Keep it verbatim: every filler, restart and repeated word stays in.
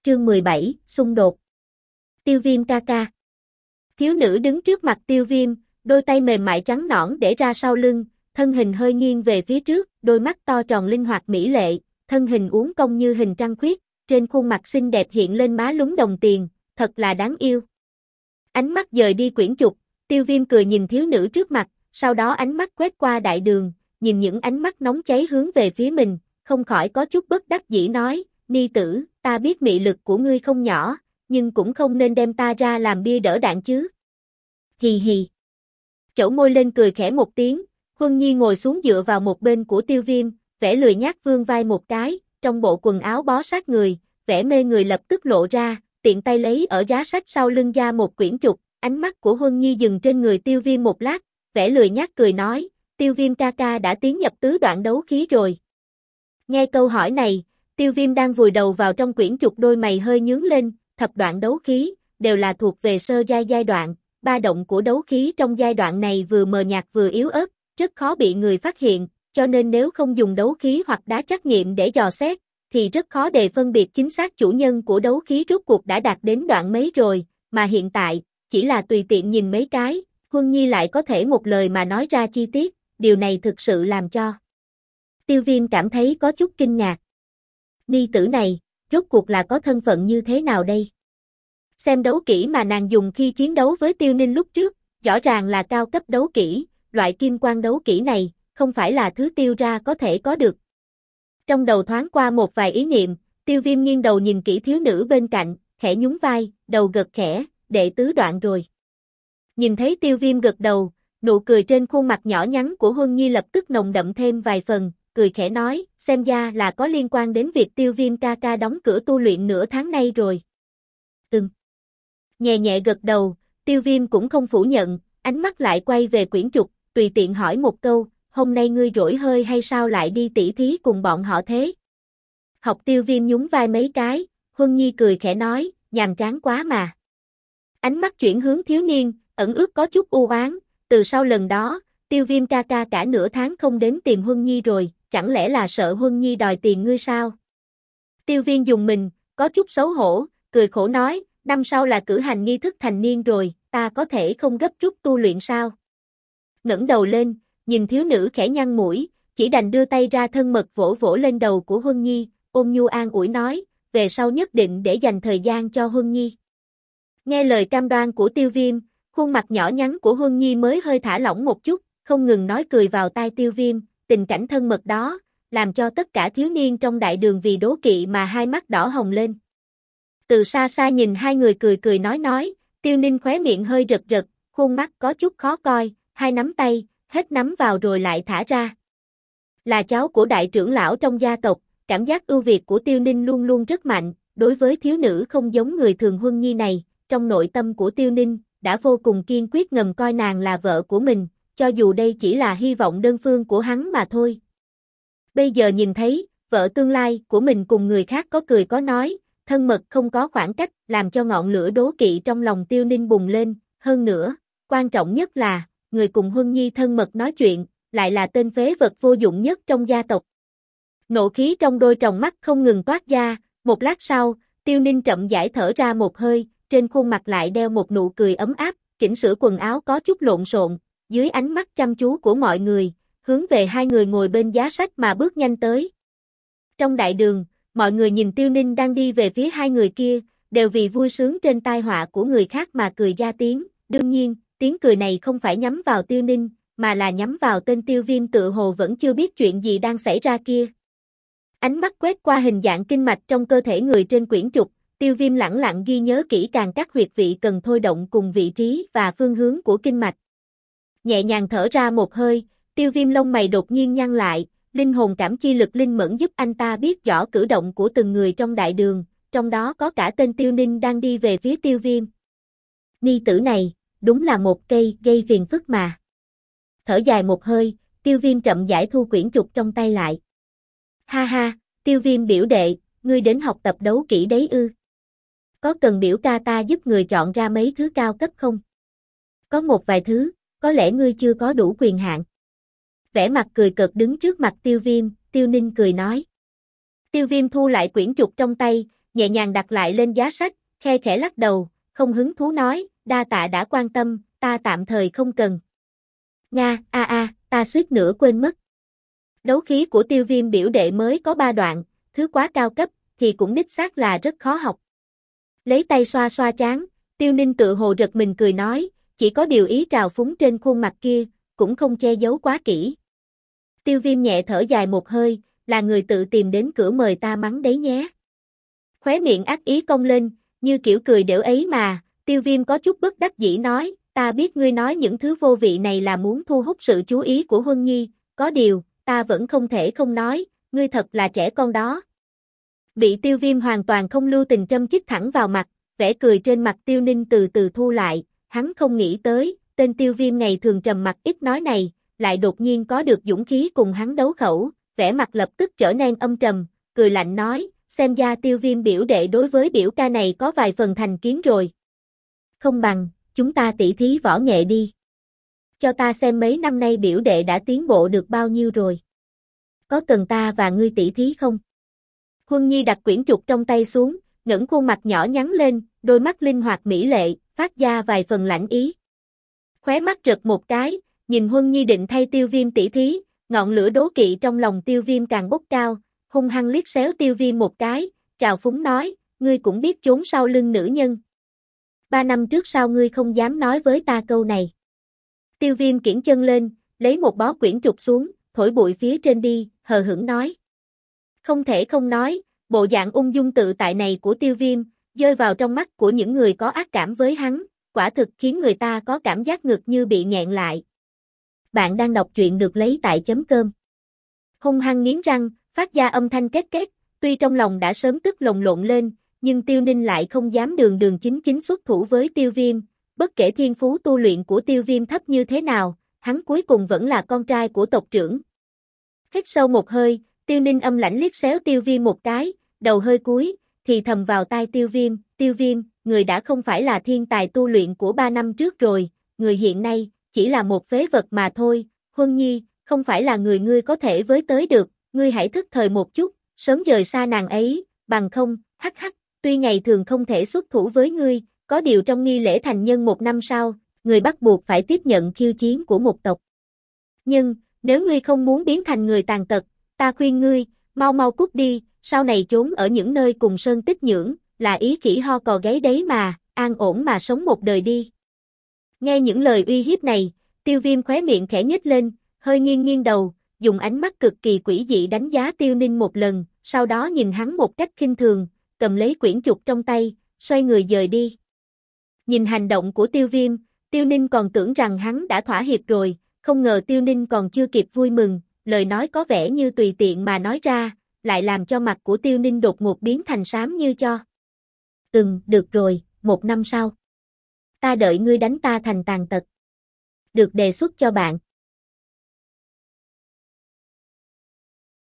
Chương mười bảy, xung đột. Tiêu Viêm ca ca. Thiếu nữ đứng trước mặt Tiêu Viêm, đôi tay mềm mại trắng nõn để ra sau lưng, thân hình hơi nghiêng về phía trước, đôi mắt to tròn linh hoạt mỹ lệ, thân hình uốn cong như hình trăng khuyết, trên khuôn mặt xinh đẹp hiện lên má lúm đồng tiền, thật là đáng yêu. Ánh mắt dời đi quyển trục, Tiêu Viêm cười nhìn thiếu nữ trước mặt, sau đó ánh mắt quét qua đại đường, nhìn những ánh mắt nóng cháy hướng về phía mình, không khỏi có chút bất đắc dĩ nói, Ni tử, ta biết mị lực của ngươi không nhỏ, nhưng cũng không nên đem ta ra làm bia đỡ đạn chứ. Hì hì. Chẩu môi lên cười khẽ một tiếng, Huân Nhi ngồi xuống dựa vào một bên của Tiêu Viêm, vẻ lười nhác vươn vai một cái, trong bộ quần áo bó sát người, vẻ mê người lập tức lộ ra, tiện tay lấy ở giá sách sau lưng ra một quyển trục, ánh mắt của Huân Nhi dừng trên người Tiêu Viêm một lát, vẻ lười nhác cười nói, Tiêu Viêm ca ca đã tiến nhập tứ đoạn đấu khí rồi. Nghe câu hỏi này, Tiêu Viêm đang vùi đầu vào trong quyển trục đôi mày hơi nhướng lên, thập đoạn đấu khí, đều là thuộc về sơ giai giai đoạn, ba động của đấu khí trong giai đoạn này vừa mờ nhạt vừa yếu ớt, rất khó bị người phát hiện, cho nên nếu không dùng đấu khí hoặc đá trắc nghiệm để dò xét, thì rất khó để phân biệt chính xác chủ nhân của đấu khí rốt cuộc đã đạt đến đoạn mấy rồi, mà hiện tại, chỉ là tùy tiện nhìn mấy cái, Huân Nhi lại có thể một lời mà nói ra chi tiết, điều này thực sự làm cho Tiêu Viêm cảm thấy có chút kinh ngạc. Ni tử này, rốt cuộc là có thân phận như thế nào đây? Xem đấu kỹ mà nàng dùng khi chiến đấu với Tiêu Ninh lúc trước, rõ ràng là cao cấp đấu kỹ, loại kim quang đấu kỹ này, không phải là thứ Tiêu ra có thể có được. Trong đầu thoáng qua một vài ý niệm, Tiêu Viêm nghiêng đầu nhìn kỹ thiếu nữ bên cạnh, khẽ nhún vai, đầu gật khẽ, đệ tứ đoạn rồi. Nhìn thấy Tiêu Viêm gật đầu, nụ cười trên khuôn mặt nhỏ nhắn của Huân Nhi lập tức nồng đậm thêm vài phần, cười khẽ nói, xem ra là có liên quan đến việc Tiêu Viêm ca ca đóng cửa tu luyện nửa tháng nay rồi. Ừm. Nhẹ nhẹ gật đầu, Tiêu Viêm cũng không phủ nhận, ánh mắt lại quay về quyển trục, tùy tiện hỏi một câu, hôm nay ngươi rỗi hơi hay sao lại đi tỉ thí cùng bọn họ thế? Học Tiêu Viêm nhún vai mấy cái, Huân Nhi cười khẽ nói, nhàm chán quá mà. Ánh mắt chuyển hướng thiếu niên, ẩn ước có chút u oán, từ sau lần đó, Tiêu Viêm ca ca cả nửa tháng không đến tìm Huân Nhi rồi, chẳng lẽ là sợ Huân Nhi đòi tiền ngươi sao? Tiêu Viêm dùng mình, có chút xấu hổ, cười khổ nói, năm sau là cử hành nghi thức thành niên rồi, ta có thể không gấp rút tu luyện sao? Ngẩng đầu lên, nhìn thiếu nữ khẽ nhăn mũi, chỉ đành đưa tay ra thân mật vỗ vỗ lên đầu của Huân Nhi, ôn nhu an ủi nói, về sau nhất định để dành thời gian cho Huân Nhi. Nghe lời cam đoan của Tiêu Viêm, khuôn mặt nhỏ nhắn của Huân Nhi mới hơi thả lỏng một chút, không ngừng nói cười vào tai Tiêu Viêm, tình cảnh thân mật đó, làm cho tất cả thiếu niên trong đại đường vì đố kỵ mà hai mắt đỏ hồng lên. Từ xa xa nhìn hai người cười cười nói nói, Tiêu Ninh khóe miệng hơi rật rật, khuôn mắt có chút khó coi, hai nắm tay, hết nắm vào rồi lại thả ra. Là cháu của đại trưởng lão trong gia tộc, cảm giác ưu việt của Tiêu Ninh luôn luôn rất mạnh, đối với thiếu nữ không giống người thường Huân Nhi này, trong nội tâm của Tiêu Ninh, đã vô cùng kiên quyết ngầm coi nàng là vợ của mình, cho dù đây chỉ là hy vọng đơn phương của hắn mà thôi. Bây giờ nhìn thấy, vợ tương lai của mình cùng người khác có cười có nói, thân mật không có khoảng cách, làm cho ngọn lửa đố kỵ trong lòng Tiêu Ninh bùng lên, hơn nữa, quan trọng nhất là, người cùng Huân Nhi thân mật nói chuyện, lại là tên phế vật vô dụng nhất trong gia tộc. Nộ khí trong đôi tròng mắt không ngừng toát ra, một lát sau, Tiêu Ninh chậm rãi thở ra một hơi, trên khuôn mặt lại đeo một nụ cười ấm áp, chỉnh sửa quần áo có chút lộn xộn, dưới ánh mắt chăm chú của mọi người, hướng về hai người ngồi bên giá sách mà bước nhanh tới. Trong đại đường, mọi người nhìn Tiêu Ninh đang đi về phía hai người kia, đều vì vui sướng trên tai họa của người khác mà cười ra tiếng, đương nhiên, tiếng cười này không phải nhắm vào Tiêu Ninh, mà là nhắm vào tên Tiêu Viêm tự hồ vẫn chưa biết chuyện gì đang xảy ra kia. Ánh mắt quét qua hình dạng kinh mạch trong cơ thể người trên quyển trục, Tiêu Viêm lẳng lặng ghi nhớ kỹ càng các huyệt vị cần thôi động cùng vị trí và phương hướng của kinh mạch. Nhẹ nhàng thở ra một hơi, Tiêu Viêm lông mày đột nhiên nhăn lại, linh hồn cảm chi lực linh mẫn giúp anh ta biết rõ cử động của từng người trong đại đường, trong đó có cả tên Tiêu Ninh đang đi về phía Tiêu Viêm. Ni tử này, đúng là một cây gây phiền phức mà. Thở dài một hơi, Tiêu Viêm chậm rãi thu quyển trục trong tay lại. Ha ha, Tiêu Viêm biểu đệ, ngươi đến học tập đấu kỹ đấy ư? Có cần biểu ca ta giúp người chọn ra mấy thứ cao cấp không? Có một vài thứ, có lẽ ngươi chưa có đủ quyền hạn. Vẻ mặt cười cợt đứng trước mặt Tiêu Viêm, Tiêu Ninh cười nói. Tiêu Viêm thu lại quyển trục trong tay, nhẹ nhàng đặt lại lên giá sách, khe khẽ lắc đầu, không hứng thú nói, đa tạ đã quan tâm, ta tạm thời không cần. Nga, a a, ta suýt nữa quên mất. Đấu khí của Tiêu Viêm biểu đệ mới có ba đoạn, thứ quá cao cấp, thì cũng đích xác là rất khó học. Lấy tay xoa xoa trán, Tiêu Ninh tự hồ giật mình cười nói, chỉ có điều ý trào phúng trên khuôn mặt kia, cũng không che giấu quá kỹ. Tiêu Viêm nhẹ thở dài một hơi, là người tự tìm đến cửa mời ta mắng đấy nhé. Khóe miệng ác ý cong lên, như kiểu cười đểu ấy mà, Tiêu Viêm có chút bất đắc dĩ nói, ta biết ngươi nói những thứ vô vị này là muốn thu hút sự chú ý của Huân Nhi, có điều, ta vẫn không thể không nói, ngươi thật là trẻ con đó. Bị Tiêu Viêm hoàn toàn không lưu tình châm chích thẳng vào mặt, vẻ cười trên mặt Tiêu Ninh từ từ thu lại, hắn không nghĩ tới, tên Tiêu Viêm ngày thường trầm mặc ít nói này, lại đột nhiên có được dũng khí cùng hắn đấu khẩu, vẻ mặt lập tức trở nên âm trầm, cười lạnh nói, xem ra Tiêu Viêm biểu đệ đối với biểu ca này có vài phần thành kiến rồi. Không bằng, chúng ta tỉ thí võ nghệ đi. Cho ta xem mấy năm nay biểu đệ đã tiến bộ được bao nhiêu rồi. Có cần ta và ngươi tỉ thí không? Huân Nhi đặt quyển trục trong tay xuống, ngẩng khuôn mặt nhỏ nhắn lên, đôi mắt linh hoạt mỹ lệ, phát ra vài phần lãnh ý. Khóe mắt rực một cái, nhìn Huân Nhi định thay Tiêu Viêm tỉ thí, ngọn lửa đố kỵ trong lòng Tiêu Viêm càng bốc cao, hung hăng liếc xéo Tiêu Viêm một cái, trào phúng nói, ngươi cũng biết trốn sau lưng nữ nhân. Ba năm trước sao ngươi không dám nói với ta câu này? Tiêu Viêm kiễng chân lên, lấy một bó quyển trục xuống, thổi bụi phía trên đi, hờ hững nói. Không thể không nói, bộ dạng ung dung tự tại này của Tiêu Viêm, rơi vào trong mắt của những người có ác cảm với hắn, quả thực khiến người ta có cảm giác ngực như bị nghẹn lại. Bạn đang đọc truyện được lấy tại chấm cơm. Hung hăng nghiến răng, phát ra âm thanh két két, tuy trong lòng đã sớm tức lồng lộn lên, nhưng Tiêu Ninh lại không dám đường đường chính chính xuất thủ với Tiêu Viêm, bất kể thiên phú tu luyện của Tiêu Viêm thấp như thế nào, hắn cuối cùng vẫn là con trai của tộc trưởng. Hít sâu một hơi, Tiêu Ninh âm lãnh liếc xéo Tiêu Viêm một cái, đầu hơi cúi, thì thầm vào tai Tiêu Viêm, Tiêu Viêm, người đã không phải là thiên tài tu luyện của ba năm trước rồi, người hiện nay, chỉ là một phế vật mà thôi, Huân Nhi, không phải là người ngươi có thể với tới được, ngươi hãy thức thời một chút, sớm rời xa nàng ấy, bằng không, hắc hắc, tuy ngày thường không thể xuất thủ với ngươi, có điều trong nghi lễ thành nhân một năm sau, người bắt buộc phải tiếp nhận khiêu chiến của một tộc. Nhưng, nếu ngươi không muốn biến thành người tàn tật, ta khuyên ngươi, mau mau cút đi, sau này trốn ở những nơi cùng sơn tích nhưỡng, là ý khỉ ho cò gáy đấy mà, an ổn mà sống một đời đi. Nghe những lời uy hiếp này, Tiêu Viêm khóe miệng khẽ nhếch lên, hơi nghiêng nghiêng đầu, dùng ánh mắt cực kỳ quỷ dị đánh giá Tiêu Ninh một lần, sau đó nhìn hắn một cách khinh thường, cầm lấy quyển trục trong tay, xoay người dời đi. Nhìn hành động của Tiêu Viêm, Tiêu Ninh còn tưởng rằng hắn đã thỏa hiệp rồi, không ngờ Tiêu Ninh còn chưa kịp vui mừng, lời nói có vẻ như tùy tiện mà nói ra, lại làm cho mặt của Tiêu Ninh đột ngột biến thành xám như cho. Ừm, được rồi, một năm sau. Ta đợi ngươi đánh ta thành tàn tật. Được đề xuất cho bạn.